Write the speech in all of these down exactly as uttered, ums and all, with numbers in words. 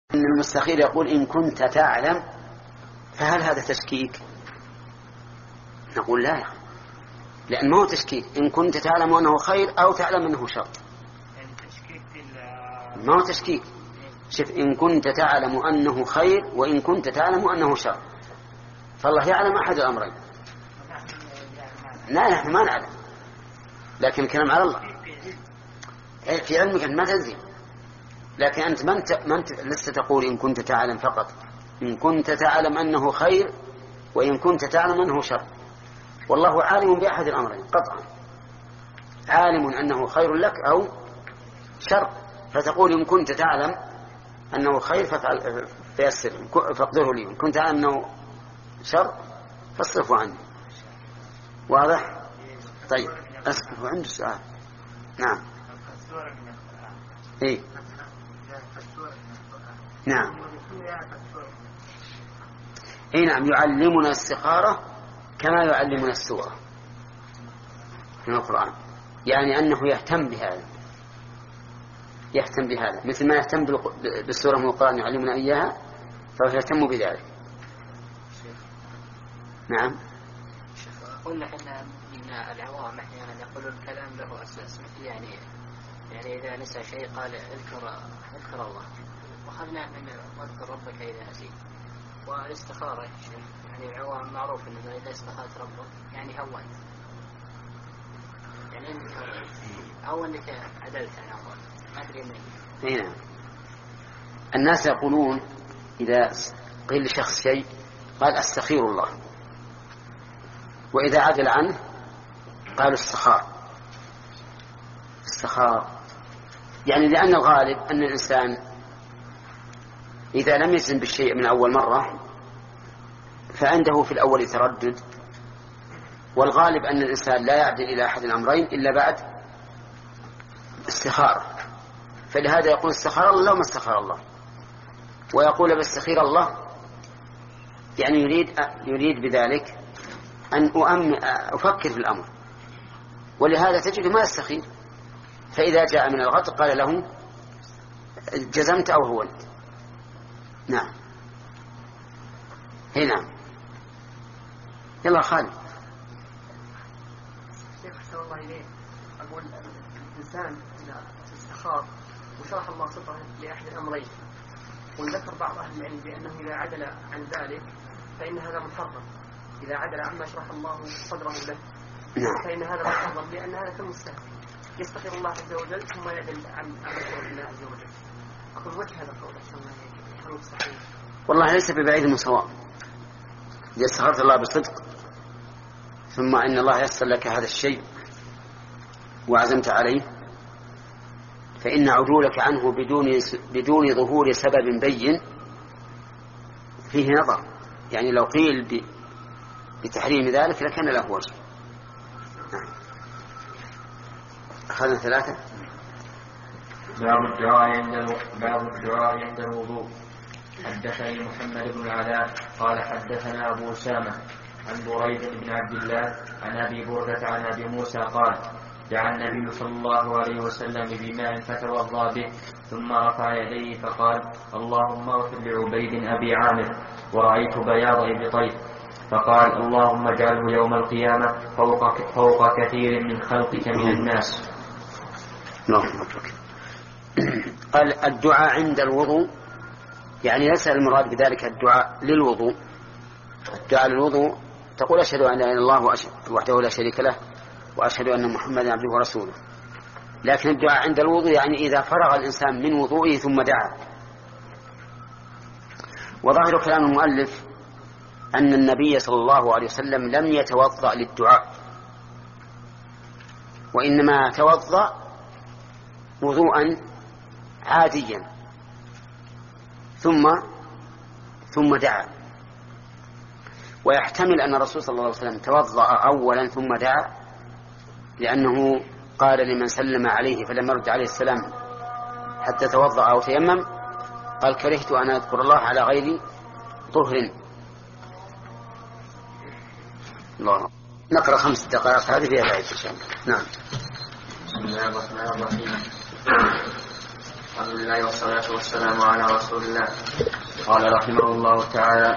إن المستخير يقول إن كنت تعلم، فهل هذا تشكيك؟ نقول لا، لأن ما هو تشكيك. إن كنت تعلم أنه خير أو تعلم أنه شر، ما هو تشكيك. شوف، إن كنت تعلم أنه خير وإن كنت تعلم أنه شر، فالله يعلم أحد الأمرين. لا، نحن ما نعلم، لكن الكلام على الله. في علمك أنت ما تنزل، لكن أنت من ت... من ت... لست تقول إن كنت تعلم فقط، إن كنت تعلم أنه خير وإن كنت تعلم أنه شر. والله عالم بأحد الأمرين قطعا، عالم أنه خير لك أو شر، فتقول إن كنت تعلم أنه خير فافعل فيسر فاقدره لي، إن كنت تعلم أنه شر فاصرفه عني. واضح؟ طيب، أسف عنده سؤال. نعم. إيه؟ نعم. إيه نعم، يعلمنا السخارة كما يعلمنا السورة من القرآن، يعني أنه يهتم بهذا، يهتم بهذا مثل ما يهتم بالسورة من القرآن يعلمنا إياها، فهو يهتم بذلك. نعم. قلنا إن من العوام أحيانا يقولون الكلام له أساس، مثل يعني يعني إذا نسى شيء قال اذكر اذكر الله، وخلنا من واذكر ربك إذا نسيت. والاستخارة يعني العوام معروف إنه إذا استخارت ربك يعني هونت، يعني إنك أو إنك عدلت عن أول ما أدري من. نعم. الناس يقولون إذا قيل لشخص شيء قال أستخير الله، وإذا عدل عنه قالوا السخار. السخار يعني لأن الغالب أن الإنسان إذا لم يجزم بالشيء من أول مرة فعنده في الأول تردد، والغالب أن الإنسان لا يعدل إلى أحد الأمرين إلا بعد استخارة. فلهذا يقول استخار الله وما استخار الله، ويقول باستخير الله يعني يريد يريد بذلك أن أؤمن أفكر في الأمر، ولهذا تجد ما يستخير. فإذا جاء من الغد قال له جزمت أو هونت. نعم. هنا يلا خالد. شيخ أحسن الله إليه، أقول الإنسان إذا استخار وشرح الله صدره لأحد الأمرين، وذكر بعض أهل العلم بأنه إذا عدل عن ذلك فإن هذا محرم، إذا عدل عما شرح الله صدره له فإن هذا محرم، لأن هذا كالمستهزئ يستخير الله عز وجل ثم يعدل عن أمر الله عز وجل. أقول وجه هذا القول أحسن الله إليه. والله ليس ببعيد من صواب. إذا استخرت الله بصدق ثم إن الله يسر لك هذا الشيء وعزمت عليه، فإن عدولك عنه بدون بدون ظهور سبب بين فيه نظر. يعني لو قيل بتحريم ذلك لكان له وجه. أخذنا ثلاثة. باب الدعاء عند باب الدعاء عند الوضوء. حدثني محمد بن العلاء قال حدثنا أبو أسامة عن بريد بن عبد الله عن أبي بردة عن أبي موسى قال دعا النبي صلى الله عليه وسلم بماء فتوضأ به ثم رفع يديه فقال اللهم اغفر لعبيد أبي عامر ورأيت بياض إبطيه، فقال اللهم اجعله يوم القيامة فوق, فوق كثير من خلقك من الناس. قال الدعاء عند الوضوء، يعني ليس المراد بذلك الدعاء للوضوء. الدعاء للوضوء تقول أشهد أن لا إله إلا الله وحده لا شريك له وأشهد أن محمدا عبده ورسوله. لكن الدعاء عند الوضوء يعني إذا فرغ الإنسان من وضوئه ثم دعا. وظاهر كلام المؤلف أن النبي صلى الله عليه وسلم لم يتوضأ للدعاء، وإنما توضأ وضوءا عاديا ثم ثم دعا. ويحتمل أن الرسول صلى الله عليه وسلم توضأ أولا ثم دعا، لأنه قال لمن سلم عليه فلم يرد عليه السلام حتى توضأ أو تيمم قال كرهت أن أذكر الله على غير طهر. الله. نقرأ خمس دقائق هذه فيها بعيد إن شاء الله. نعم. بسم الله الرحمن الرحيم. الحمد لله والصلاة والسلام على رسول الله. قال رحمه الله تعالى: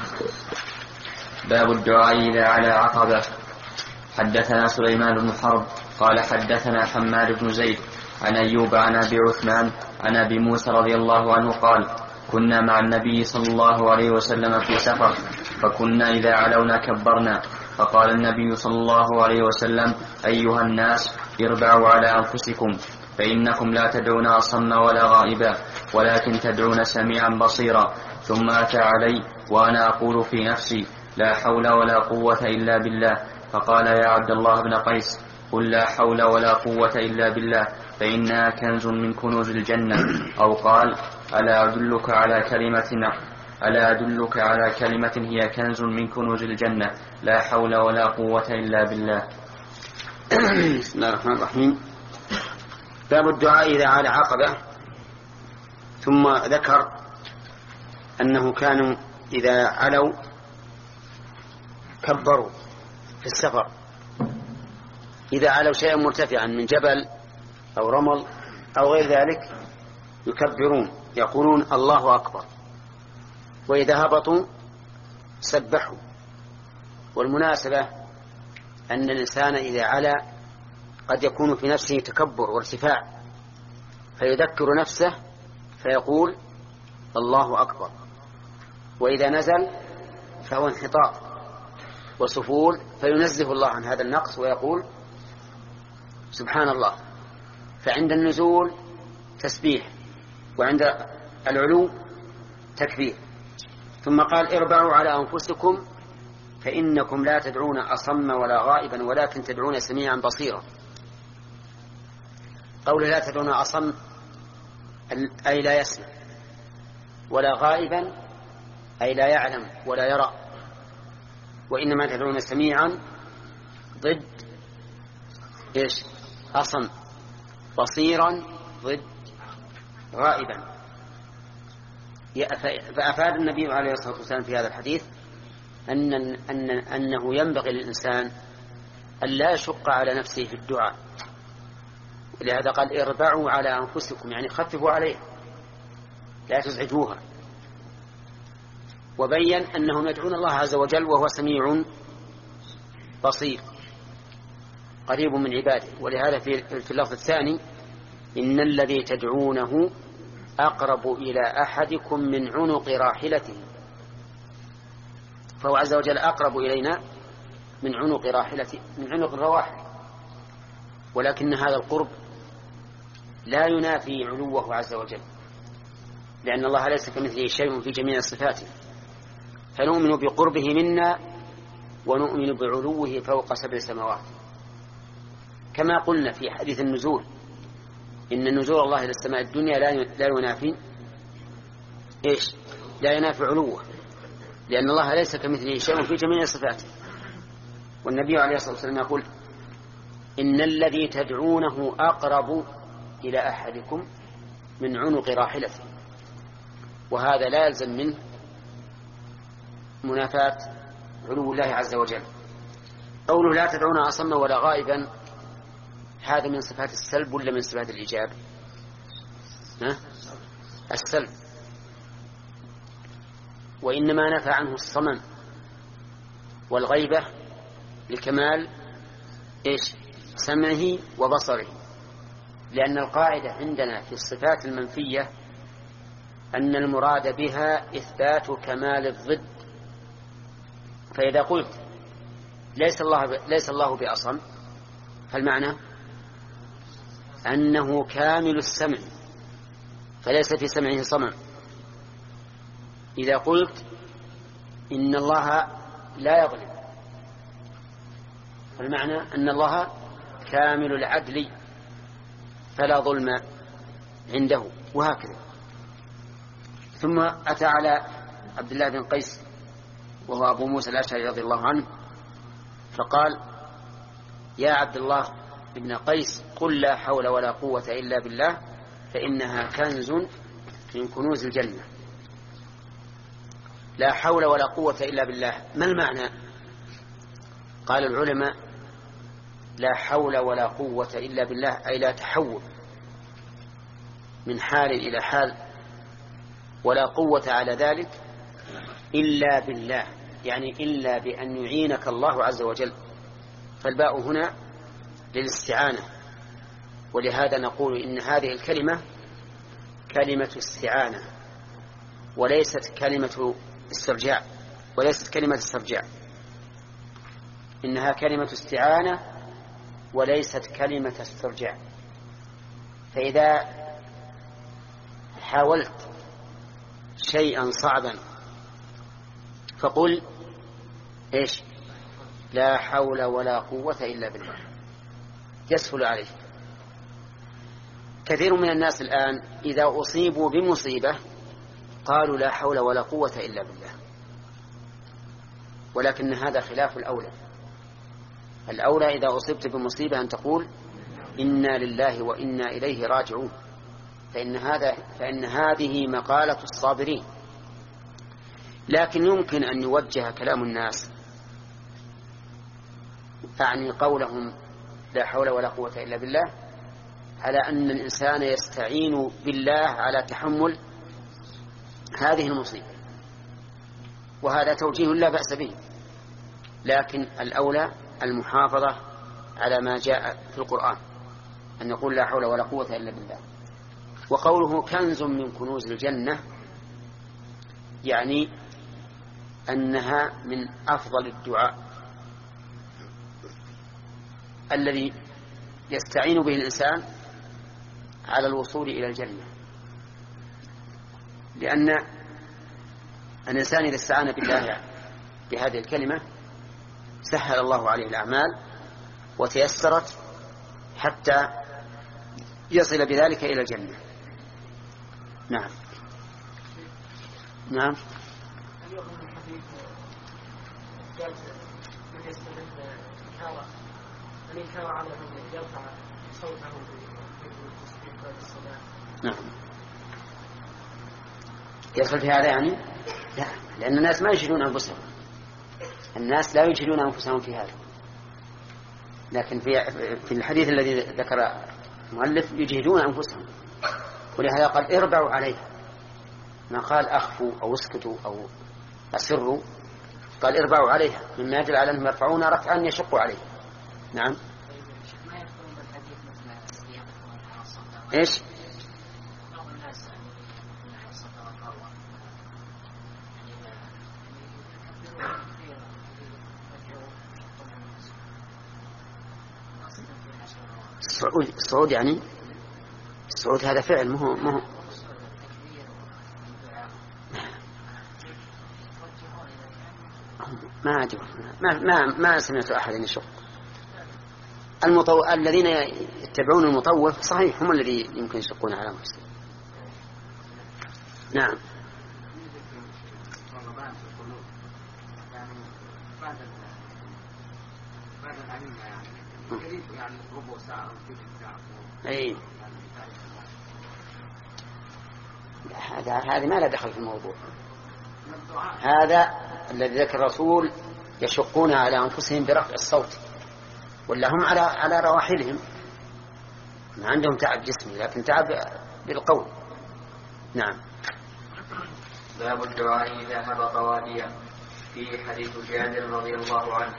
باب الدعاء إذا على عقبة. حدثنا سليمان بن حرب قال حدثنا حماد بن زيد عن أيوب عن أبي عثمان عن أبي موسى رضي الله عنه قال: كنا مع النبي صلى الله عليه وسلم في سفر، فكنا إذا علونا كبرنا، فقال النبي صلى الله عليه وسلم: أيها الناس، اربعوا على أنفسكم، فإنكم لا تدعون أصم ولا غائبا، ولكن تدعون سميعا بصيرا. ثم أتى علي وأنا أقول في نفسي: لا حول ولا قوة إلا بالله. فقال: يا عبد الله بن قيس، قل لا حول ولا قوة إلا بالله، فإنها كنز من كنوز الجنة. أو قال: ألا أدلك على كلمة ألا أدلك على كلمة هي كنز من كنوز الجنة، لا حول ولا قوة إلا بالله. بسم الله الرحمن الرحيم. باب الدعاء إذا على عقبة. ثم ذكر أنه كانوا إذا علوا كبروا في السفر، إذا علوا شيئا مرتفعا من جبل أو رمل أو غير ذلك يكبرون، يقولون الله أكبر. وإذا هبطوا سبحوا. والمناسبة أن الإنسان إذا علا قد يكون في نفسه تكبر وارتفاع، فيذكر نفسه فيقول الله أكبر. وإذا نزل فهو انحطاط وسفول، فينزه الله عن هذا النقص ويقول سبحان الله. فعند النزول تسبيح، وعند العلو تكبير. ثم قال: اربعوا على أنفسكم، فإنكم لا تدعون أصم ولا غائبا، ولكن تدعون سميعا بصيرا. قول لا تدعون أصم أي لا يسمع، ولا غائبا أي لا يعلم ولا يرى، وإنما تدعون سميعا ضد إيش؟ أصم. بصيرا ضد غائبا. فأفاد النبي عليه الصلاة والسلام في هذا الحديث أن أن أنه ينبغي للإنسان أن لا يشق على نفسه في الدعاء. لهذا قال: اربعوا على أنفسكم، يعني خففوا عليها، لا تزعجوها. وبين أنهم يدعون الله عز وجل وهو سميع بصير قريب من عباده. ولهذا في اللفظ الثاني: إن الذي تدعونه أقرب إلى أحدكم من عنق راحلته. فهو عز وجل أقرب إلينا من عنق راحلته، من عنق الرواحل. ولكن هذا القرب لا ينافي علوه عز وجل، لأن الله ليس كمثله شيء في جميع صفاته. فنؤمن بقربه منا ونؤمن بعلوه فوق سبع سماوات. كما قلنا في حديث النزول إن نزول الله إلى السماء الدنيا لا ينافي إيش؟ لا ينافي علوه، لأن الله ليس كمثله شيء في جميع صفاته. والنبي عليه الصلاة والسلام يقول: إن الذي تدعونه أقرب إلى أحدكم من عنق راحلته. وهذا لا يلزم منه منافاة علو الله عز وجل. قوله لا تدعون أصم ولا غائبا، هذا من صفات السلب ولا من صفات الإيجاب؟ ها؟ السلب. وإنما نفى عنه الصمم والغيبة لكمال إيش؟ سمعه وبصره. لأن القاعدة عندنا في الصفات المنفية أن المراد بها إثبات كمال الضد. فإذا قلت ليس الله ليس الله بأصم، فالمعنى أنه كامل السمع، فليس في سمعه صمم. إذا قلت إن الله لا يظلم، فالمعنى أن الله كامل العدل فلا ظلم عنده، وهكذا. ثم أتى على عبد الله بن قيس وهو أبو موسى الأشعري رضي الله عنه فقال: يا عبد الله بن قيس، قل لا حول ولا قوة إلا بالله، فإنها كنز من كنوز الجنة. لا حول ولا قوة إلا بالله، ما المعنى؟ قال العلماء: لا حول ولا قوة إلا بالله أي لا تحول من حال إلى حال ولا قوة على ذلك إلا بالله، يعني إلا بأن يعينك الله عز وجل. فالباء هنا للاستعانة، ولهذا نقول إن هذه الكلمة كلمة استعانة وليست كلمة استرجاع، وليست كلمة استرجاع، إنها كلمة استعانة وليست كلمة استرجاع. فإذا حاولت شيئا صعبا فقل إيش؟ لا حول ولا قوة إلا بالله، يسهل عليه. كثير من الناس الآن إذا أصيبوا بمصيبة قالوا لا حول ولا قوة إلا بالله، ولكن هذا خلاف الأولى. الأولى إذا أصبت بمصيبة أن تقول إنا لله وإنا إليه راجعون، فإن, هذا فإن هذه مقالة الصابرين. لكن يمكن أن يوجه كلام الناس، أعني قولهم لا حول ولا قوة إلا بالله، على أن الإنسان يستعين بالله على تحمل هذه المصيبة، وهذا توجيه لا بأس به. لكن الأولى المحافظة على ما جاء في القرآن، أن يقول لا حول ولا قوة إلا بالله. وقوله كنز من كنوز الجنة يعني أنها من أفضل الدعاء الذي يستعين به الإنسان على الوصول إلى الجنة، لأن الإنسان إذا استعان بالله بهذه الكلمة سهل الله عليه الأعمال وتيسرت حتى يصل بذلك إلى الجنة. نعم نعم. اليوم من الحديث قال من يستمر إنكار من إنكار على من يرفع صوته بالتسبيح بعد الصلاة. نعم. يدخل في هذا يعني؟ لا، لأن الناس ما يجهلون أنفسهم، الناس لا يجهلون أنفسهم في هذا. لكن في في الحديث الذي ذكر المؤلف يجهلون أنفسهم، ولهذا قال اربعوا عليها، ما قال أخفوا أو اسكتوا أو أسروا، قال اربعوا عليها، مما يدل على أنهم يرفعون رفعا يشق عليه. نعم. إيش؟ الصعود الصعود يعني الصعود هذا فعل مو مو ما أدري ما ما ما سمعت أحد يشق. المطو... الذين يتبعون المطوف صحيح هم الذي يمكن يشقون على أنفسهم. نعم. أي هذا هذا ما لا دخل في الموضوع. هذا الذي ذكر الرسول يشقون على أنفسهم برفع الصوت، ولا هم على على رواحلهم ما عندهم تعب جسمي لكن تعب بالقول. نعم. باب الدعاء إذا هبط واديا، فيه حديث جابر رضي الله عنه.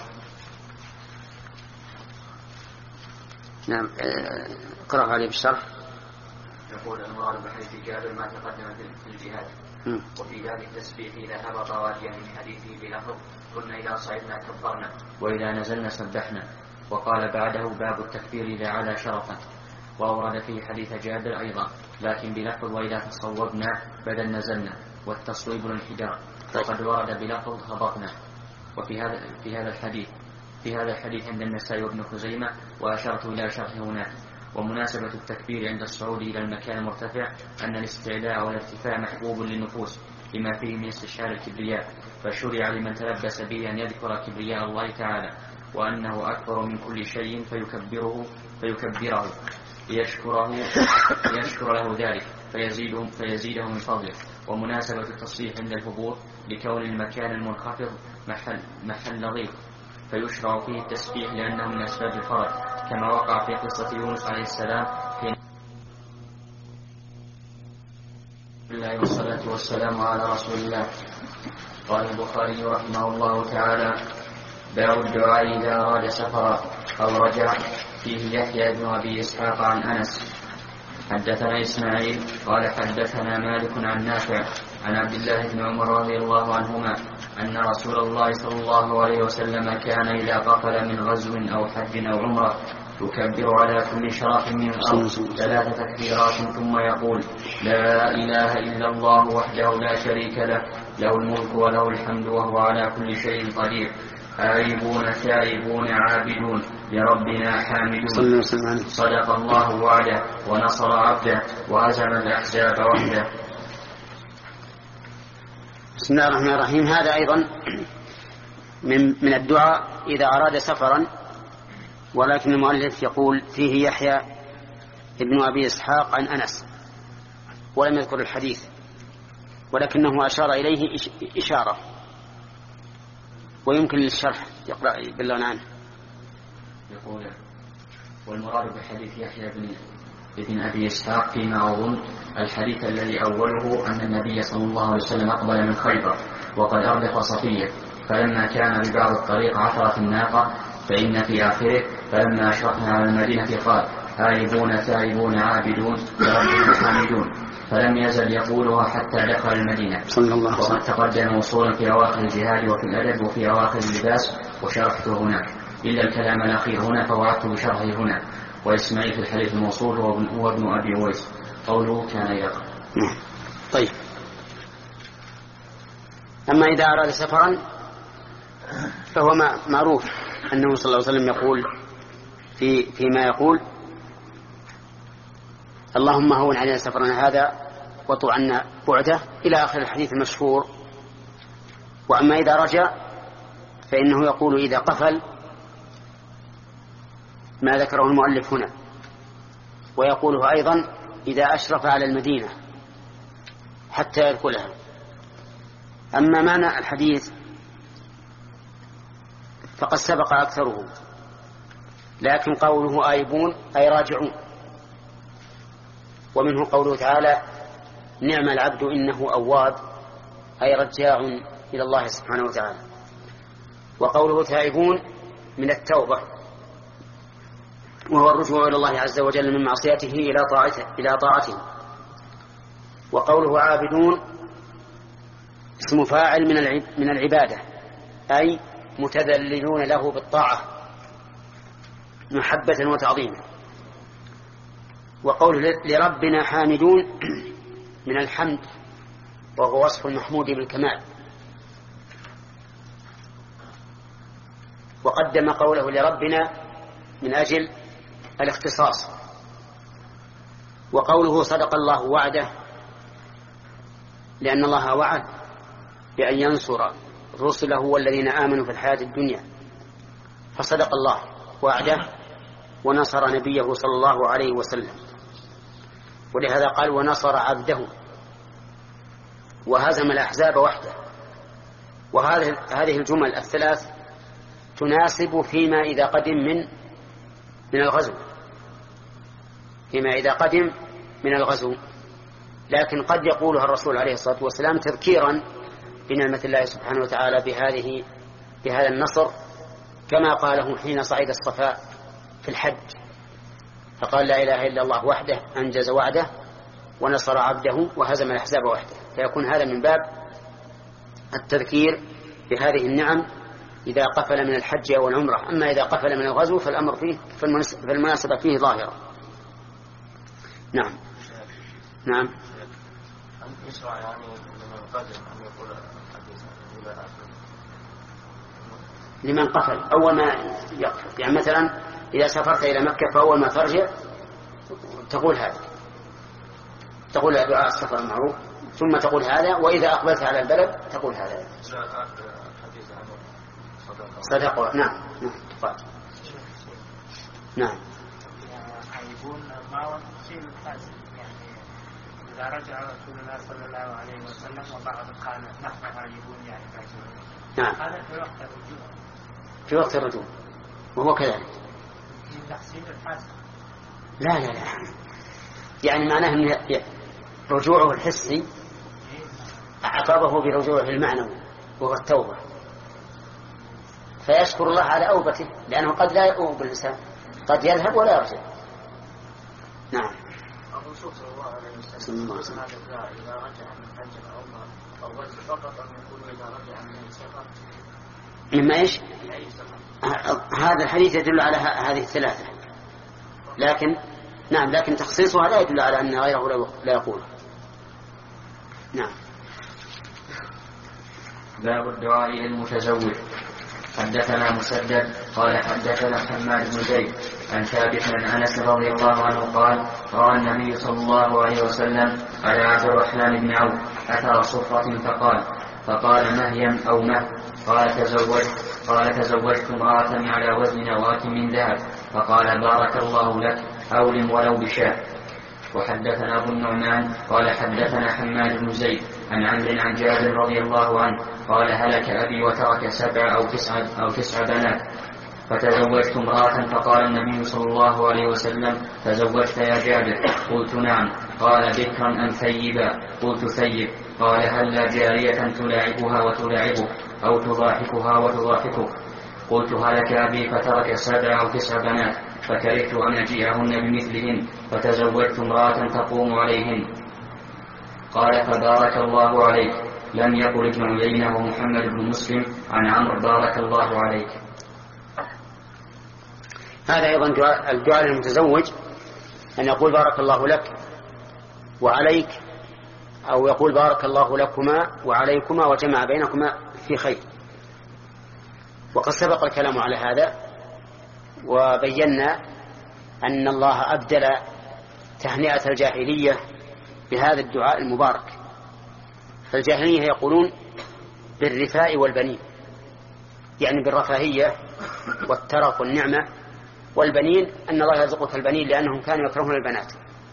نعم. قرأ عليه بالشرح. يقول المراد بحديث جابر ما تقدم في الجهاد، وفي ذلك التسبيح إذا هبط واديا من حديثه بلفظ كنا إذا صعدنا كبرنا وإذا نزلنا سبحنا. وقال بعده باب التكبير إذا علا شرفا، وأورد فيه حديث جابر أيضا لكن بلفظ وإذا تصوبنا بدل نزلنا، والتصويب الانحدار، وقد ورد بلفظ هبطنا. وفي هذا في هذا الحديث في هذا الحديث عند النسائي وابن خزيمة، وأشرت إلى شرحه هناك. ومناسبة التكبير عند الصعود إلى المكان المرتفع أن الاستعلاء والارتفاع محبوب للنفوس لما فيه من استشعار الكبرياء، فشرع لمن تلبس به أن يذكر كبرياء الله تعالى وأنه أكبر من كل شيء فيكبره فيكبره ليشكره ليشكر له ذلك فيزيده, فيزيده من فضله. ومناسبة التصريح عند الهبوط لكون المكان المنخفض محل, محل ضيق فيشرع فيه التسبيح لأنه من أسباب الفرج، كما وقع في قصة يونس عليه السلام حين والسلام على رسول الله. قال البخاري رحمه الله تعالى: باب الدعاء إذا أراد سفرا أو رجع. فيه يحيى بن أبي إسحاق عن أنس. حدثنا إسماعيل قال حدثنا مالك عن نافع عن عبد الله بن عمر رضي الله عنهما أن رسول الله صلى الله عليه وسلم كان إذا قفل من غزو أو حج أو عمرة يكبر على كل شرف من الأرض ثلاث تكبيرات ثم يقول: لا إله إلا الله وحده لا شريك له، له الملك وله الحمد وهو على كل شيء قدير، آيبون تائبون عابدون لربنا حامدون، صدق الله وعده ونصر عبده وهزم الأحزاب وحده. بسم الله الرحمن الرحيم. هذا أيضا من من الدعاء إذا أراد سفرا، ولكن المؤلف يقول فيه يحيى ابن أبي إسحاق عن أنس ولم يذكر الحديث، ولكنه أشار إليه إشارة ويمكن للشرح. يقرأ بالله عنه. يقول: والمراد بحديث يحيى بن ابن أبي إسحاق فيما أظن الحديث الذي أوله أن النبي صلى الله عليه وسلم أقبل من خيبر وقد أردف صفية، فلما كان ببعض الطريق عثرت الناقة، فإن في آخره: فلما أشرفنا على المدينة قال: آيبون تائبون عابدون لربنا حامدون، فلم يزل يقولها حتى دخل المدينة. وقد تقدم وصولا في أواخر الجهاد وفي الأدب وفي أواخر اللباس وشرحته هناك، إلا الكلام الأخير هنا فوعدت بشرحه هنا. وإسماعيل في الحديث الموصول هو ابن أبي أويس، قوله كان يقرأ. طيب، أما إذا أراد سفرا فهو معروف أنه صلى الله عليه وسلم يقول في فيما يقول: اللهم هون علينا سفرنا هذا واطو عنا بعده، إلى آخر الحديث المشهور. وأما إذا رجع فإنه يقول إذا قفل ما ذكره المؤلف هنا، ويقوله أيضا إذا أشرف على المدينة حتى يدخلها. أما معنى الحديث فقد سبق أكثره، لكن قوله آيبون أي راجعون، ومنه قوله تعالى: نعم العبد إنه أواب، أي رجاع إلى الله سبحانه وتعالى. وقوله تائبون من التوبة، وهو الرجوع إلى الله عز وجل من معصيته إلى طاعته, إلى طاعته. وقوله عابدون اسم فاعل من العبادة، أي متذللون له بالطاعة محبة وتعظيما. وقوله لربنا حامدون من الحمد، وهو وصف المحمود بالكمال. وقدم قوله لربنا من أجل الاختصاص. وقوله صدق الله وعده، لأن الله وعد بأن ينصر رسله والذين آمنوا في الحياة الدنيا، فصدق الله وعده ونصر نبيه صلى الله عليه وسلم. ولهذا قال: ونصر عبده وهزم الأحزاب وحده. وهذه الجمل الثلاث تناسب فيما إذا قدم من من الغزو فيما إذا قدم من الغزو لكن قد يقولها الرسول عليه الصلاة والسلام تذكيرا بنعمة الله سبحانه وتعالى بهذه بهذا النصر، كما قاله حين صعد الصفاء في الحج، فقال: لا إله إلا الله وحده أنجز وعده ونصر عبده وهزم الأحزاب وحده. فيكون هذا من باب التذكير بهذه النعم إذا قفل من الحج أو العمرة. أما إذا قفل من الغزو فالأمر فيه فالمناسبة فيه ظاهرة. نعم نعم لمن قفل أول ما يقفل. يعني مثلا إذا سافرت إلى مكة فأول ما ترجع تقول هذا، تقول دعاء السفر المعروف، ثم تقول هذا، وإذا أقبلت على البلد تقول هذا. صدق. نعم نعم نعم. إذا رجع رسول الله صلى الله عليه وسلم وبعض قال نحن عاجبون يعني راجعون. نعم. هذا في وقت الرجوع. في وقت الرجوع وهو كذلك. في تحسين الحاسب. لا لا لا. يعني معناه أن رجوعه الحسي عاقبه برجوعه المعنوي وهو التوبة، فيشكر الله على أوبته، لأنه قد لا يؤوب الإنسان، قد يذهب ولا يرجع. نعم. الرسول صلى الله عليه وسلم هذا الداعي إذا رجع من حج أو عمرة فالرجل فقط أم يكون إذا رجع من سفر؟ مما إيش؟ من أي سفر؟ هذا الحديث يدل على هذه الثلاثة، لكن نعم لكن تخصيصها لا يدل على أن غيره لا يقول. نعم. باب الدعاء للمتزوج. حدثنا مسدد قال حدثنا حماد بن زيد عن ثابت عن انس رضي الله عنه قال راى النبي صلى الله عليه وسلم على عبد الرحمن بن عوف اثر صفرة فقال فقال مهيم او مه قال تزوجت قال تزوجت امرأة على وزن نواة من ذهب فقال بارك الله لك أولم ولو بشاء. وحدثنا أبو النعمان قال حدثنا حماد بن زيد عن عمرو عن جابر رضي الله عنه قال هلك أبي وترك سبع أو تسع أو تسع بنات فتزوجت امرأة فقال النبي صلى الله عليه وسلم تزوجت يا جابر؟ قلت نعم. قال بكرا أم ثيبا؟ قلت ثيب. قال هل جارية تلاعبها وتلاعبك أو تضاحكها وتضاحكك؟ قلت هلك أبي فترك سبع أو تسع بنات فكرهت أن أجيئهن بمثلهن فتزوجت امرأة تقوم عليهن. قال فبارك الله عليك. لم يقل ابن عيينة ومحمد بن مسلم عن عمرو بارك الله عليك. هذا أيضا الدعاء للمتزوج أن يقول بارك الله لك وعليك، أو يقول بارك الله لكما وعليكما وجمع بينكما في خير. وقد سبق الكلام على هذا وبينا أن الله أبدل تهنئة الجاهلية بهذا الدعاء المبارك. فالجاهلية يقولون بالرفاء والبنين، يعني بالرفاهية والترف والنعمة، والبنين أن الله يرزقك البنين لأنهم كانوا يكرهون البنات.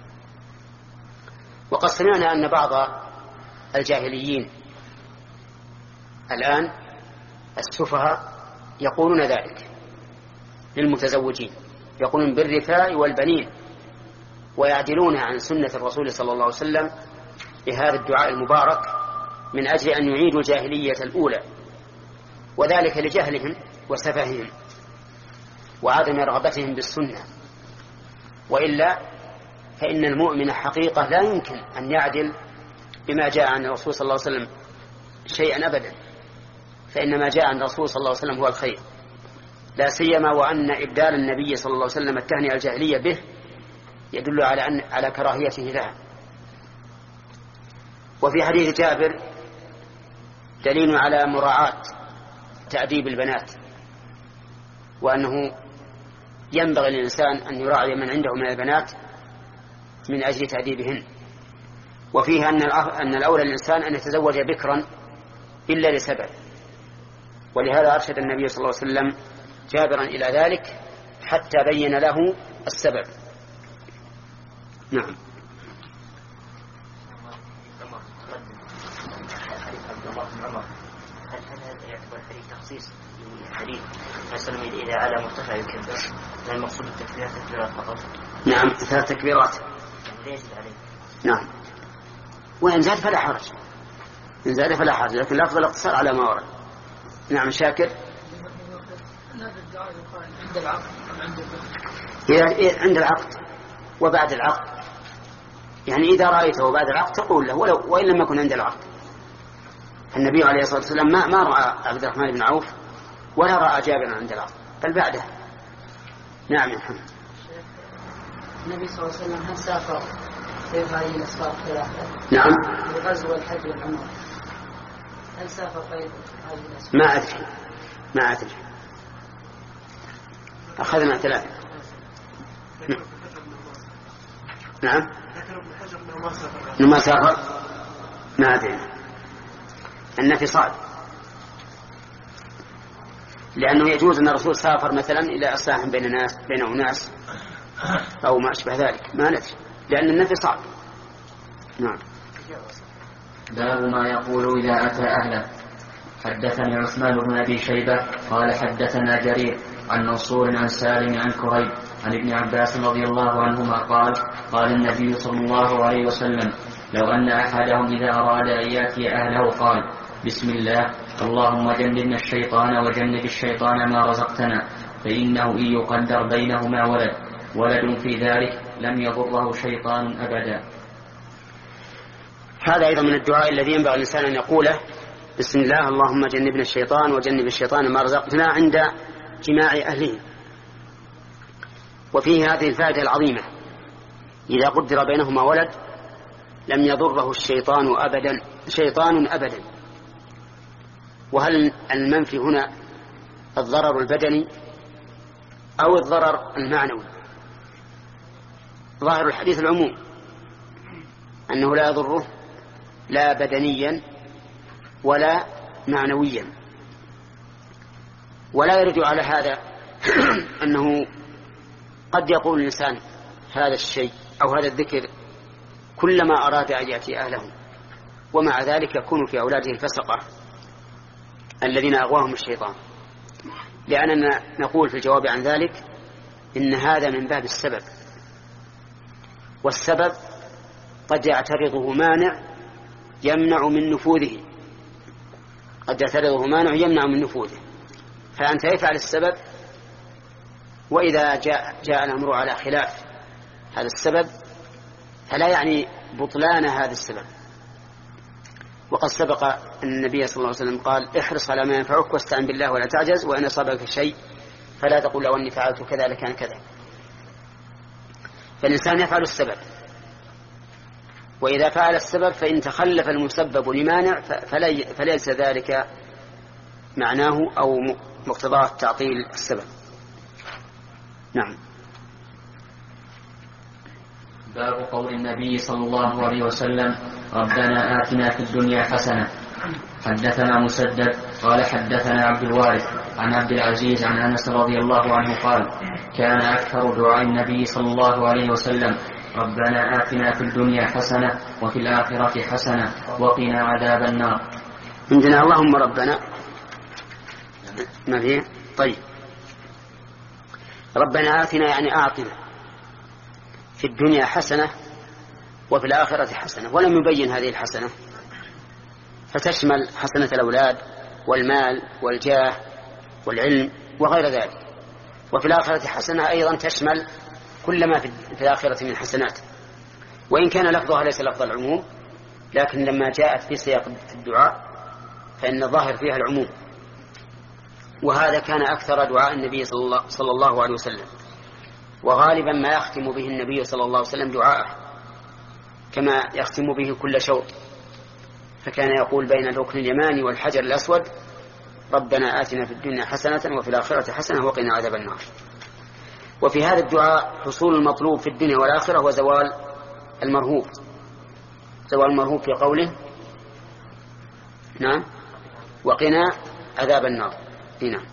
وقد سمعنا أن بعض الجاهليين الآن السفهاء يقولون ذلك للمتزوجين، يقولون بالرفاء والبنين، ويعدلون عن سنة الرسول صلى الله عليه وسلم بهذا الدعاء المبارك من أجل أن يعيدوا الجاهلية الأولى، وذلك لجهلهم وسفههم وعدم رغبتهم بالسنة. وإلا فإن المؤمن حقيقة لا يمكن أن يعدل بما جاء عن الرسول صلى الله عليه وسلم شيئا أبدا، فإن ما جاء عن الرسول صلى الله عليه وسلم هو الخير، لا سيما وأن إبدال النبي صلى الله عليه وسلم التهنئة الجاهلية به يدل على أن على كراهيته لها. وفي حديث جابر دليل على مراعاة تأديب البنات، وأنه ينبغي للإنسان أن يراعي من عنده من البنات من أجل تأديبهن. وفيه أن الأولى للإنسان أن يتزوج بكرا إلا لسبب، ولهذا أرشد النبي صلى الله عليه وسلم جابرا إلى ذلك حتى بين له السبب. نعم. هل هذا يعتبر حديث تخصيص للحديث مثلا إذا على مرتفع يكبر؟ لا المقصود التكبيرات تكبيرات فقط؟ نعم ثلاث تكبيرات. ليس عليه. نعم. وإن زاد فلا حرج، إن زاد فلا حرج، لكن الأفضل الاقتصار على ما ورد. نعم شاكر. عند العقد عند العقد وبعد العقد، يعني إذا رأيته بعد العقد تقول له ولو وإن لم يكن عند العقد. النبي عليه الصلاة والسلام ما ما رأى عبد الرحمن بن عوف ولا رأى جابر عند العقد بل بعده. نعم يا محمد. النبي صلى الله عليه وسلم هل سافر في هذه الأسفار الثلاثة؟ نعم. الغزو والحج والعمرة، هل سافر في هذه الأسفار؟ ما أدري ما أدري أخذنا ثلاثة. نعم. إنه ما سافر ما أدري. النفي صعب، لأنه يجوز أن الرسول سافر مثلا إلى إصلاح بين ناس بين أناس أو ما أشبه ذلك، ما ندري لأن النفي صعب. نعم. باب ما يقول إذا أتى أهله. حدثني عثمان بن أبي شيبة قال حدثنا جرير عن منصور عن سالم عن كريب عن ابن عباس رضي الله عنهما قال قال النبي صلى الله عليه وسلم لو أن أحدهم إذا أراد أن يأتي أهله قال بسم الله اللهم جنبنا الشيطان وجنب الشيطان ما رزقتنا، فإنه إن يقدر بينهما ولد ولد في ذلك لم يضره شيطان أبدا. هذا أيضا من الدعاء الذي ينبغي الإنسان أن يقوله، بسم الله اللهم جنبنا الشيطان وجنب الشيطان ما رزقتنا، عند جماع أهله. وفيه هذه الفائدة العظيمة: إذا قدر بينهما ولد لم يضره الشيطان أبدا شيطان أبدا. وهل المنفي هنا الضرر البدني أو الضرر المعنوي؟ ظاهر الحديث العموم، أنه لا يضره لا بدنيا ولا معنويا. ولا يرد على هذا أنه قد يقول الإنسان هذا الشيء أو هذا الذكر كلما أراد أن يأتي أهله، ومع ذلك يكون في أولاده الفسقة الذين أغواهم الشيطان. لأننا نقول في الجواب عن ذلك إن هذا من باب السبب، والسبب قد يعترضه مانع يمنع من نفوذه قد يعترضه مانع يمنع من نفوذه فأنت يفعل السبب، وإذا جاء, جاء الأمر على خلاف هذا السبب فلا يعني بطلان هذا السبب. وقد سبق أن النبي صلى الله عليه وسلم قال احرص على ما ينفعك واستعن بالله ولا تعجز، وإن أصابك شيء فلا تقول لو أني فعلت كذا لكان كذا. فالإنسان يفعل السبب، وإذا فعل السبب فإن تخلف المسبب لمانع فلي فليس ذلك معناه أو مقتضاه تعطيل السبب. نعم. باب قول النبي صلى الله عليه وسلم ربنا آتنا في الدنيا حسنة. حدثنا مسدد قال حدثنا عبد الوارث عن عبد العزيز عن أنس رضي الله عنه قال كان أكثر دعاء النبي صلى الله عليه وسلم ربنا آتنا في الدنيا حسنة وفي الآخرة حسنة وقنا عذاب النار. عندنا اللهم ربنا ما فيه. طيب، ربنا آتنا يعني أعطنا في الدنيا حسنة وفي الآخرة حسنة، ولم يبين هذه الحسنة فتشمل حسنة الأولاد والمال والجاه والعلم وغير ذلك. وفي الآخرة حسنة أيضا تشمل كل ما في الآخرة من حسنات، وإن كان لفظها ليس لفظ العموم، لكن لما جاءت في سياق الدعاء فإن الظاهر فيها العموم. وهذا كان أكثر دعاء النبي صلى الله عليه وسلم، وغالبا ما يختم به النبي صلى الله عليه وسلم دعاءه كما يختم به كل شوط، فكان يقول بين الركن اليماني والحجر الأسود ربنا آتنا في الدنيا حسنة وفي الآخرة حسنة وقنا عذاب النار. وفي هذا الدعاء حصول المطلوب في الدنيا والآخرة وزوال المرهوب زوال المرهوب في قوله نعم وقنا عذاب النار. نعم.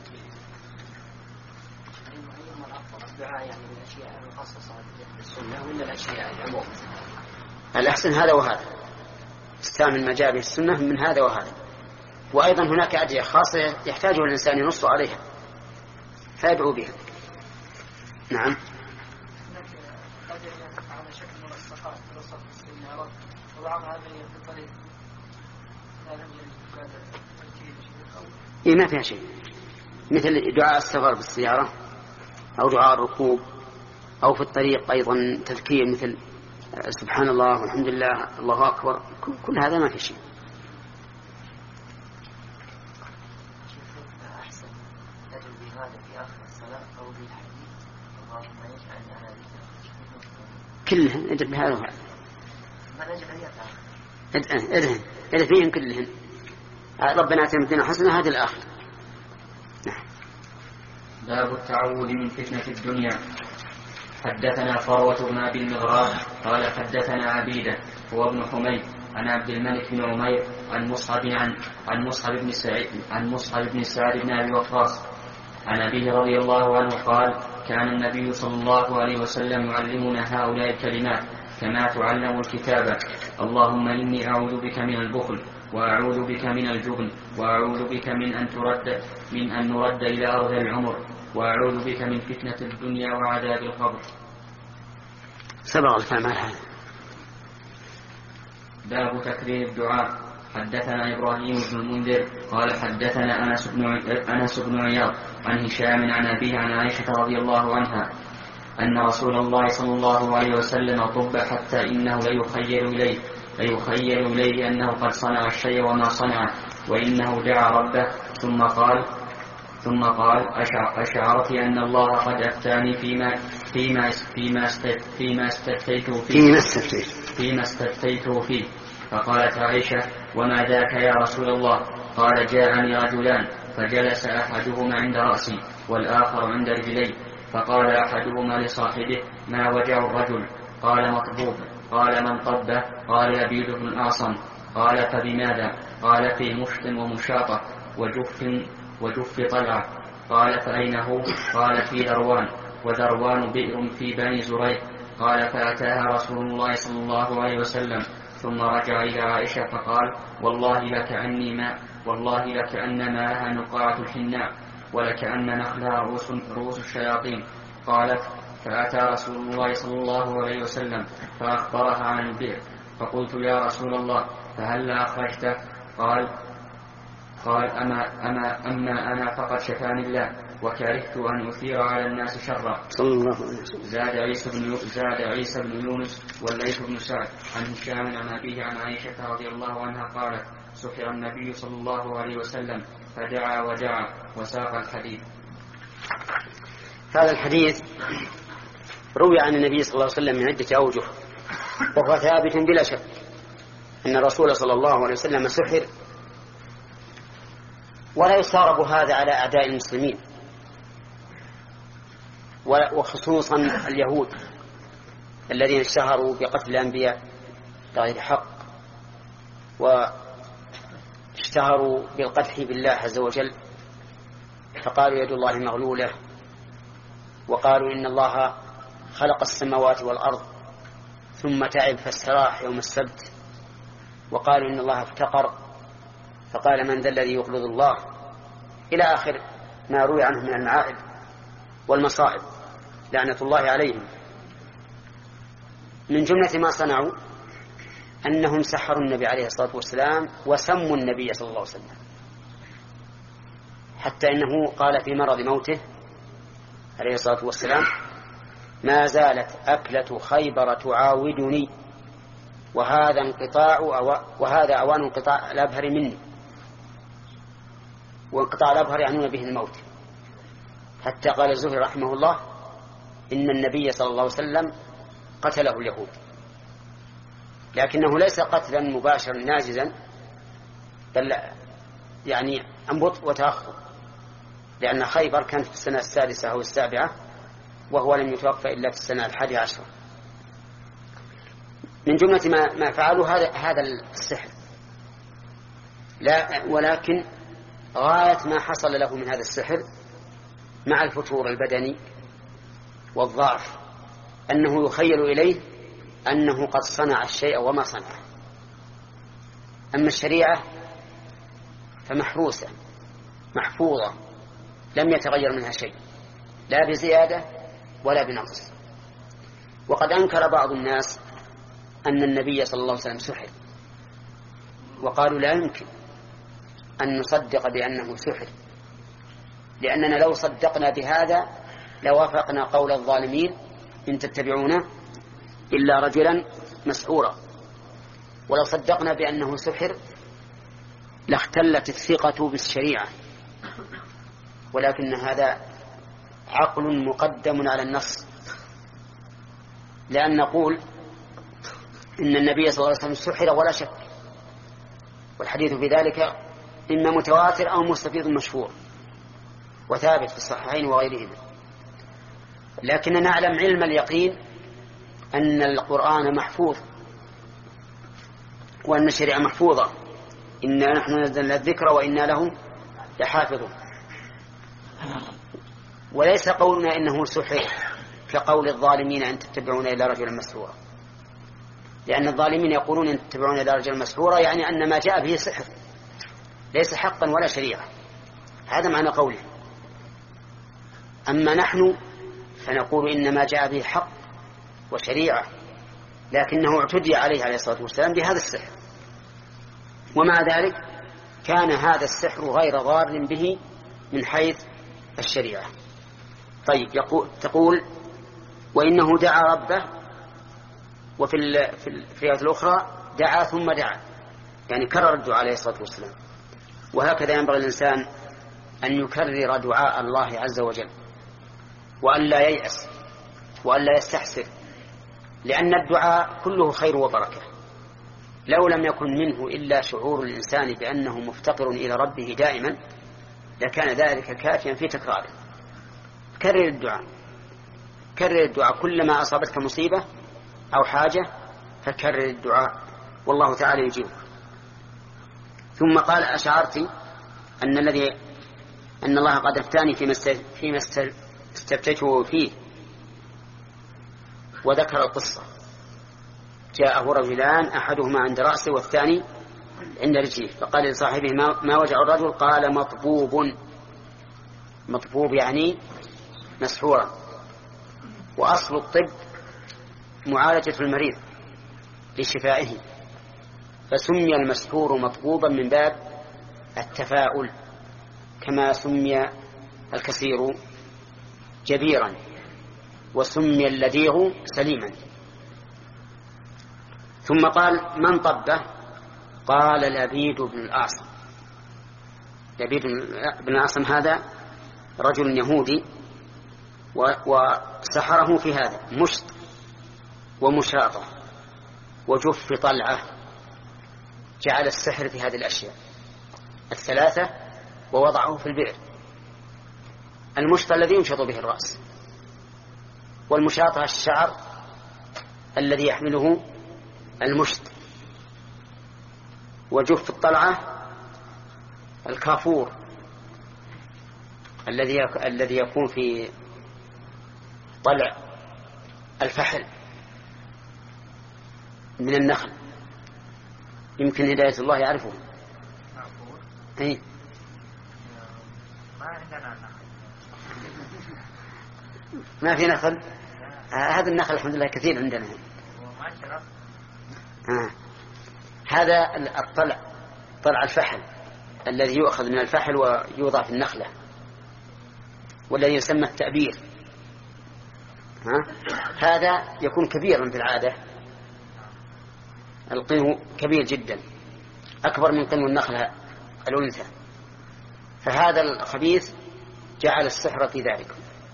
الأحسن هذا وهذا، استعمل ما جاء به السنة من هذا وهذا. وأيضا هناك أدعية خاصة يحتاجه الإنسان ينص عليها فيدعو بها. نعم. إيه ما فيها شيء، مثل دعاء السفر بالسيارة أو دعاء الركوب أو في الطريق أيضا تذكير مثل سبحان الله والحمد لله الله أكبر، كل هذا ما في شيء. كلهن ادعي بهذا وهذا، ادعي ادعي فيهم كلهن ربنا آتنا في الدنيا حسنة هذه الآخرة. باب التعوذ من فتنة الدنيا. حدثنا فروة بن أبي المغراد قال حدثنا عبيدة هو ابن حميد عن عبد الملك بن عمير عن مصعب عن عن مصعب بن سعيد عن مصعب بن سعد بن أبي وقاص عن أبيه رضي الله عنه قال كان النبي صلى الله عليه وسلم يعلمنا هؤلاء الكلمات كما تعلم الكتابة: اللهم إني أعوذ بك من البخل، وأعوذ بك من الجبن، وأعوذ بك من أن ترد من أن نرد إلى أرض العمر، وأعوذ بك من فتنة الدنيا وعذاب القبر. سبق الكلام على هذا. باب تكرير الدعاء. حدثنا إبراهيم بن المنذر قال حدثنا أنس بن أنس بن عياض عن هشام عن أبيه عن عائشة رضي الله عنها أن رسول الله صلى الله عليه وسلم طب حتى إنه ليخيل إليه ليخيل إليه أنه قد صنع الشيء وما صنعه، وإنه دعا ربه ثم قال ثم قال أشعرت أن الله قد أفتاني فيما فيما فيما فيما استفتيته فيه فيما استفتيته فيه. فقالت عائشة: وما ذاك يا رسول الله؟ قال: جاءني رجلان فجلس أحدهما عند رأسي والآخر عند رجلي، فقال أحدهما لصاحبه: ما وجع الرجل؟ قال: مطبوب. قال: من طبه؟ قال: لبيد بن الأعصم. قال: فبماذا؟ قال: في مشط ومشاطة وجف وجف طلعة. قال: فأين هو؟ قال: في ذروان، وذروان بئر في بني زريق. قال: فأتاها رسول الله صلى الله عليه وسلم ثم رجع إلى عائشة فقال: والله لكأني ما والله لكأن ماءها نقاعة الحناء ولكأن نخلها رؤوس, رؤوس الشياطين. قالت: فأتى رسول الله صلى الله عليه وسلم فأخبرها عن البئر، فقلت: يا رسول الله فهل أخرجته؟ قال قال أما, أما, أما أنا فقد شفاني الله وكرهت أن أثير على الناس شرا. زاد عيسى بن زاد عيسى بن يونس والليث بن سعد عن هشام عن أبيه عن عائشة رضي الله عنها قالت: سحر النبي صلى الله عليه وسلم فدعا ودعا وساق الحديث. هذا الحديث روي عن النبي صلى الله عليه وسلم من عدة أوجه، وهو ثابت بلا شك أن الرسول صلى الله عليه وسلم سحر، ولا يستغرب هذا على أعداء المسلمين وخصوصا اليهود الذين اشتهروا بقتل الأنبياء بغير حق، واشتهروا بالقدح بالله عز وجل، فقالوا يد الله مغلولة، وقالوا إن الله خلق السماوات والأرض ثم تعب فاستراح يوم السبت، وقالوا إن الله افتقر فقال من ذا الذي يقبض الله، إلى آخر ما روي عنه من المعائب والمصائب لعنة الله عليهم. من جملة ما صنعوا أنهم سحروا النبي عليه الصلاة والسلام وسموا النبي صلى الله عليه وسلم، حتى إنه قال في مرض موته عليه الصلاة والسلام: ما زالت أكلة خيبر تعاودني وهذا انقطاع أو وهذا أوان انقطاع الأبهر مني. وانقطاع الأبهر يعنون به الموت، حتى قال الزهري رحمه الله: إن النبي صلى الله عليه وسلم قتله اليهود، لكنه ليس قتلا مباشرا ناجزا، بل يعني أنبط وتأخر، لأن خيبر كانت في السنة السادسة أو السابعة وهو لم يتوفى إلا في السنة الحادية عشر. من جملة ما, ما فعلوا هذا هذا السحر، لا ولكن غاية ما حصل له من هذا السحر مع الفتور البدني والضعف أنه يخيل إليه أنه قد صنع الشيء وما صنعه. أما الشريعة فمحروسة محفوظة لم يتغير منها شيء، لا بزيادة ولا بنقص. وقد أنكر بعض الناس أن النبي صلى الله عليه وسلم سحر، وقالوا لا يمكن أن نصدق بأنه سحر، لأننا لو صدقنا بهذا لوافقنا قول الظالمين: إن تتبعون إلا رجلا مسحورا. ولو صدقنا بأنه سحر لاختلت الثقة بالشريعة، ولكن هذا عقل مقدم على النص، لأن نقول إن النبي صلى الله عليه وسلم سحر ولا شك، والحديث في ذلك إما متواتر أو مستفيض مشهور وثابت في الصحيحين وغيرهما. لكننا نعلم علم اليقين أن القرآن محفوظ وأن الشريعة محفوظة، إنا نحن نزلنا الذكر وإنا له لحافظون. وليس قولنا إنه سحر كقول الظالمين أن تتبعون إلى رجل مسحورا، لأن الظالمين يقولون أن تتبعون إلى رجل مسحورا يعني أن ما جاء به سحر ليس حقا ولا شريعة، هذا معنى قوله. أما نحن فنقول إن ما جاء به حق وشريعة، لكنه اعتدي عليه عليه الصلاة والسلام بهذا السحر، ومع ذلك كان هذا السحر غير ضار به من حيث الشريعة. طيب يقول تقول وإنه دعا ربه، وفي في الآية الأخرى دعا ثم دعا، يعني كرر الدعاء عليه الصلاة والسلام. وهكذا ينبغي الإنسان أن يكرر دعاء الله عز وجل، وأن لا ييأس وأن لا يستحسر، لأن الدعاء كله خير وبركة. لو لم يكن منه إلا شعور الإنسان بأنه مفتقر إلى ربه دائما لكان ذلك كافيا في تكراره. كرر الدعاء، كرر الدعاء كلما أصابتك مصيبة أو حاجة فكرر الدعاء والله تعالى يجيبك. ثم قال أشعرت أن الذي أن الله قد أفتاني فيما استفتيته فيه، وذكر القصة. جاءه رجلان أحدهما عند رأسه والثاني عند رجله، فقال لصاحبه ما وجع الرجل؟ قال مطبوب. مطبوب يعني مسحورا. وأصل الطب معالجة المريض لشفائه، فسمي المسحور مطبوبا من باب التفاؤل، كما سمي الكثير جبيرا وسمي اللديغ سليما. ثم قال من طبه؟ قال لبيد بن الأعصم. لبيد بن الأعصم هذا رجل يهودي وسحره في هذا مشط ومشاطة وجف طلعة، جعل السحر في هذه الأشياء الثلاثة ووضعه في البئر. المشط الذي ينشط به الرأس، والمشاطة الشعر الذي يحمله المشط، وجف الطلعة الكافور الذي الذي يكون في طلع الفحل من النخل. يمكن هداية الله يعرفه. أي ما في نخل. هذا النخل الحمد لله كثير عندنا. آه. هذا الطلع طلع الفحل الذي يؤخذ من الفحل ويوضع في النخلة، والذي يسمى التأبير. ها؟ هذا يكون كبيرا في العادة، القنو كبير جدا أكبر من قنو النخلة الأنثى. فهذا الخبيث جعل السحر في ذلك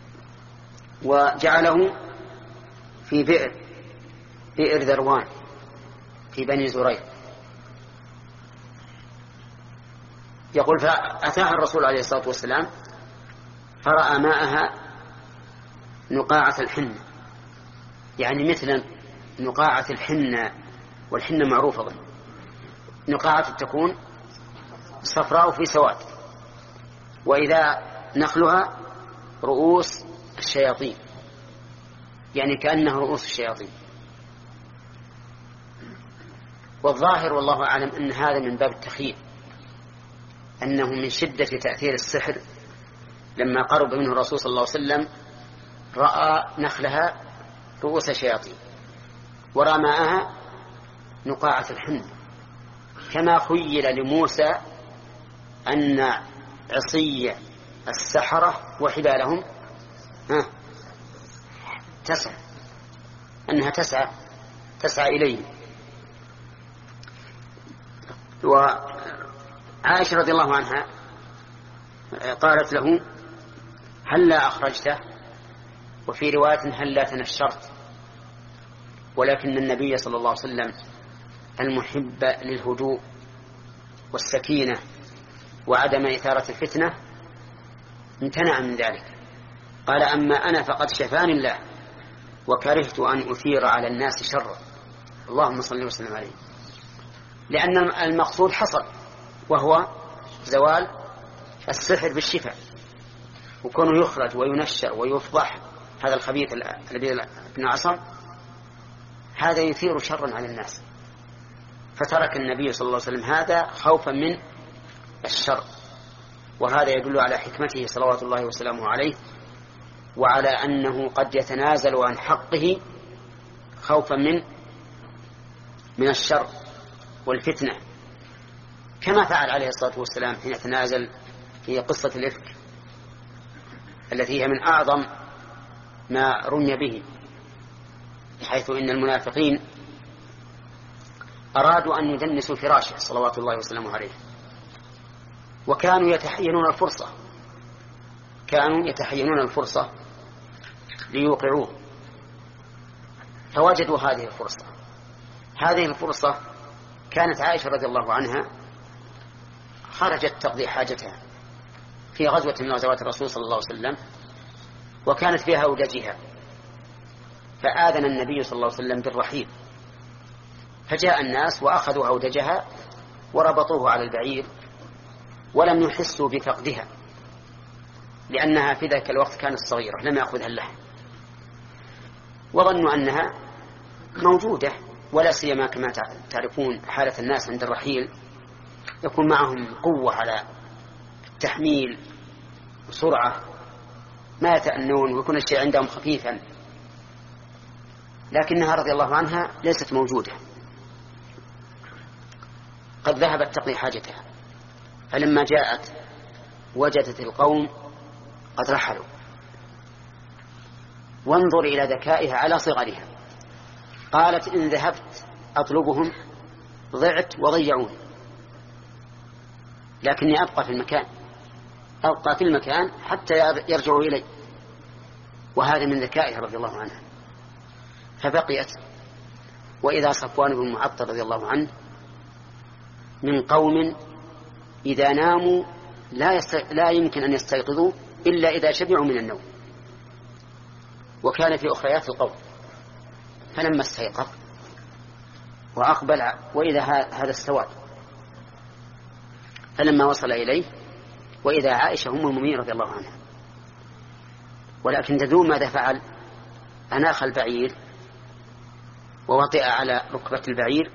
وجعله في بئر بئر ذروان في بني زريق. يقول فأتاها الرسول عليه الصلاة والسلام فرأى ماءها نقاعة الحنة، يعني مثل نقاعة الحنة، والحنة معروفة ظن نقاعة تكون صفراء في سواد، وإذا نخلها رؤوس الشياطين، يعني كأنها رؤوس الشياطين. والظاهر والله أعلم أن هذا من باب التخييل، أنه من شدة تأثير السحر لما قرب منه الرسول صلى الله عليه وسلم رأى نخلها رؤوس شياطين ورأى ماءها نقاعة الحنة، كما خيل لموسى أن عصي السحرة وحبالهم ها تسعى، أنها تسعى تسعى إليه. وعائشة رضي الله عنها قالت له هل لا أخرجته؟ وفي رواية هل لا تنشرت؟ ولكن النبي صلى الله عليه وسلم المحب للهدوء والسكينة وعدم إثارة الفتنة امتنع من ذلك. قال أما أنا فقد شفاني الله وكرهت أن أثير على الناس شرا. اللهم صل وسلم عليه. لأن المقصود حصل، وهو زوال السحر بالشفاء، وكونه يخرج وينشر ويفضح هذا الخبيث الذي ابن عصم، هذا يثير شرا على الناس. فترك النبي صلى الله عليه وسلم هذا خوفا من الشر، وهذا يدل على حكمته صلوات الله وسلامه عليه، وعلى أنه قد يتنازل عن حقه خوفا من من الشر والفتنة. كما فعل عليه الصلاة والسلام حين تنازل في قصة الإفك التي هي من أعظم ما رمي به، حيث إن المنافقين أرادوا أن يدنسوا فراشه صلوات الله وسلامه عليه، وكانوا يتحينون الفرصة كانوا يتحينون الفرصة ليوقعوه، فوجدوا هذه الفرصة هذه الفرصة كانت عائشة رضي الله عنها خرجت تقضي حاجتها في غزوة من غزوات الرسول صلى الله عليه وسلم، وكانت فيها أودجها، فآذن النبي صلى الله عليه وسلم بالرحيل، فجاء الناس وأخذوا أودجها وربطوه على البعير ولم يحسوا بفقدها، لأنها في ذلك الوقت كانت صغيرة لم يأخذها اللحم، وظنوا أنها موجودة، ولا سيما كما تعرفون حالة الناس عند الرحيل يكون معهم قوة على التحميل وسرعة، ما يتأنون ويكون الشيء عندهم خفيفا، لكنها رضي الله عنها ليست موجودة، قد ذهبت تقضي حاجتها، فلما جاءت وجدت القوم قد رحلوا، وانظر إلى ذكائها على صغرها، قالت إن ذهبت أطلبهم ضعت وضيعون، لكني أبقى في المكان أبقى في المكان حتى يرجعوا إلي، وهذا من ذكائها رضي الله عنها. فبقيت، وإذا صفوان بن معطل رضي الله عنه من قوم إذا ناموا لا, يست... لا يمكن أن يستيقظوا إلا إذا شبعوا من النوم، وكان في أخريات القوم، فلما استيقظ وأقبل وإذا هذا السواد، فلما وصل إليه وإذا عائشة أم المؤمنين رضي الله عنها، ولكن تدوم ماذا فعل؟ أناخ البعير ووطئ على ركبة البعير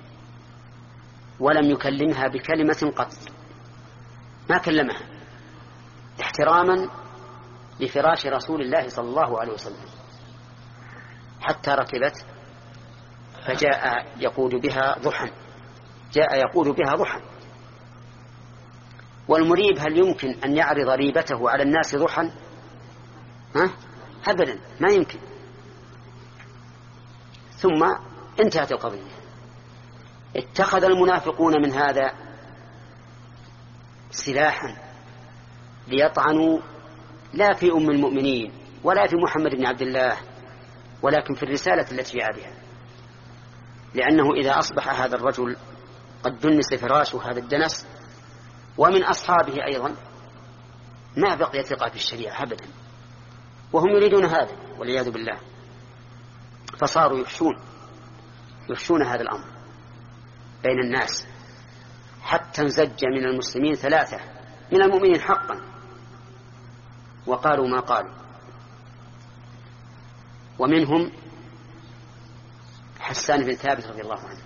ولم يكلمها بكلمة قط، ما كلمها احتراما لفراش رسول الله صلى الله عليه وسلم، حتى ركبت فجاء يقود بها ضحى جاء يقود بها ضحى والمريب هل يمكن أن يعرض ريبته على الناس ضحى؟ ها؟ أبدا ما يمكن. ثم انتهت القضية. اتخذ المنافقون من هذا سلاحا ليطعنوا لا في أم المؤمنين ولا في محمد بن عبد الله، ولكن في الرسالة التي جاء بها، لأنه إذا أصبح هذا الرجل قد دنس فراشه هذا الدنس ومن أصحابه أيضا ما بقي ثقة في الشريعة أبدا، وهم يريدون هذا والعياذ بالله، فصاروا يفشون يفشون هذا الأمر بين الناس، حتى انزج من المسلمين ثلاثة من المؤمنين حقا وقالوا ما قالوا، ومنهم حسان بن ثابت رضي الله عنه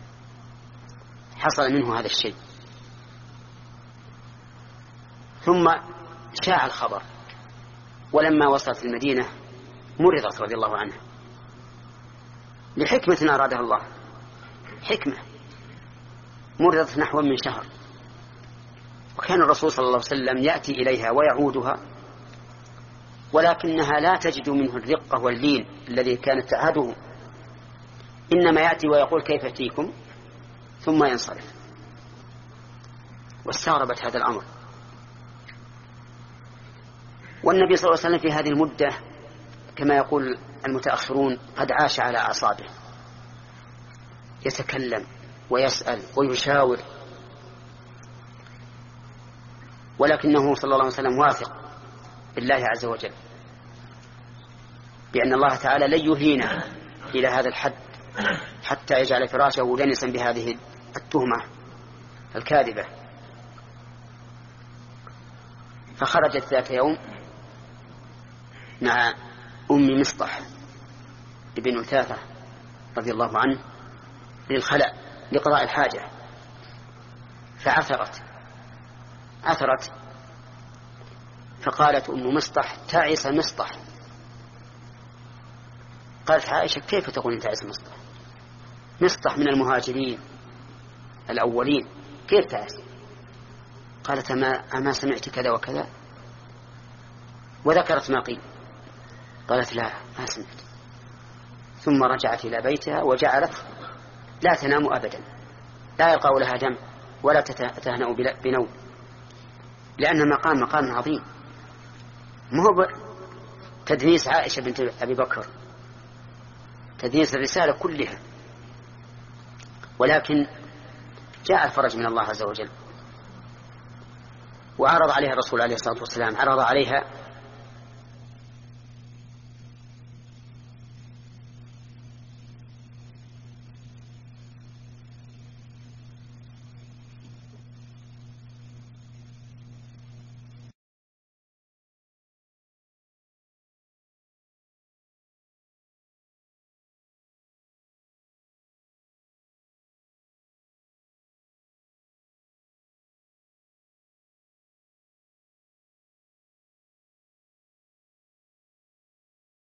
حصل منه هذا الشيء. ثم شاع الخبر، ولما وصلت المدينة مرضت رضي الله عنها لحكمة أرادها الله، حكمة، مرضت نحو من شهر، وكان الرسول صلى الله عليه وسلم يأتي إليها ويعودها، ولكنها لا تجد منه الرقة واللين الذي كانت تعهده، إنما يأتي ويقول كيف فيكم ثم ينصرف، واستغربت هذا الأمر. والنبي صلى الله عليه وسلم في هذه المدة كما يقول المتأخرون قد عاش على أعصابه، يتكلم ويسأل ويشاور، ولكنه صلى الله عليه وسلم واثق بالله عز وجل بأن الله تعالى لن يهينه إلى هذا الحد حتى يجعل فراشه دنسا بهذه التهمة الكاذبة. فخرجت ذات يوم مع أم مصطح ابن أثاثة رضي الله عنه للخلاء لقضاء الحاجة، فعثرت عثرت فقالت أم مصطح تعس مصطح. قالت عائشة كيف تقول تعس مصطح؟ مصطح من المهاجرين الأولين كيف تعرف؟ قالت أما, أما سمعت كذا وكذا، وذكرت ما قيل. قالت لا ما سمعت. ثم رجعت إلى بيتها وجعلت لا تنام أبدا، لا يلقى لها دم ولا تهنأ بنوم، لأن المقام مقام عظيم، مو تدنيس عائشة بنت أبي بكر، تدنيس الرسالة كلها، ولكن جاء الفرج من الله عز وجل. وعرض عليها الرسول عليه الصلاة والسلام، عرض عليها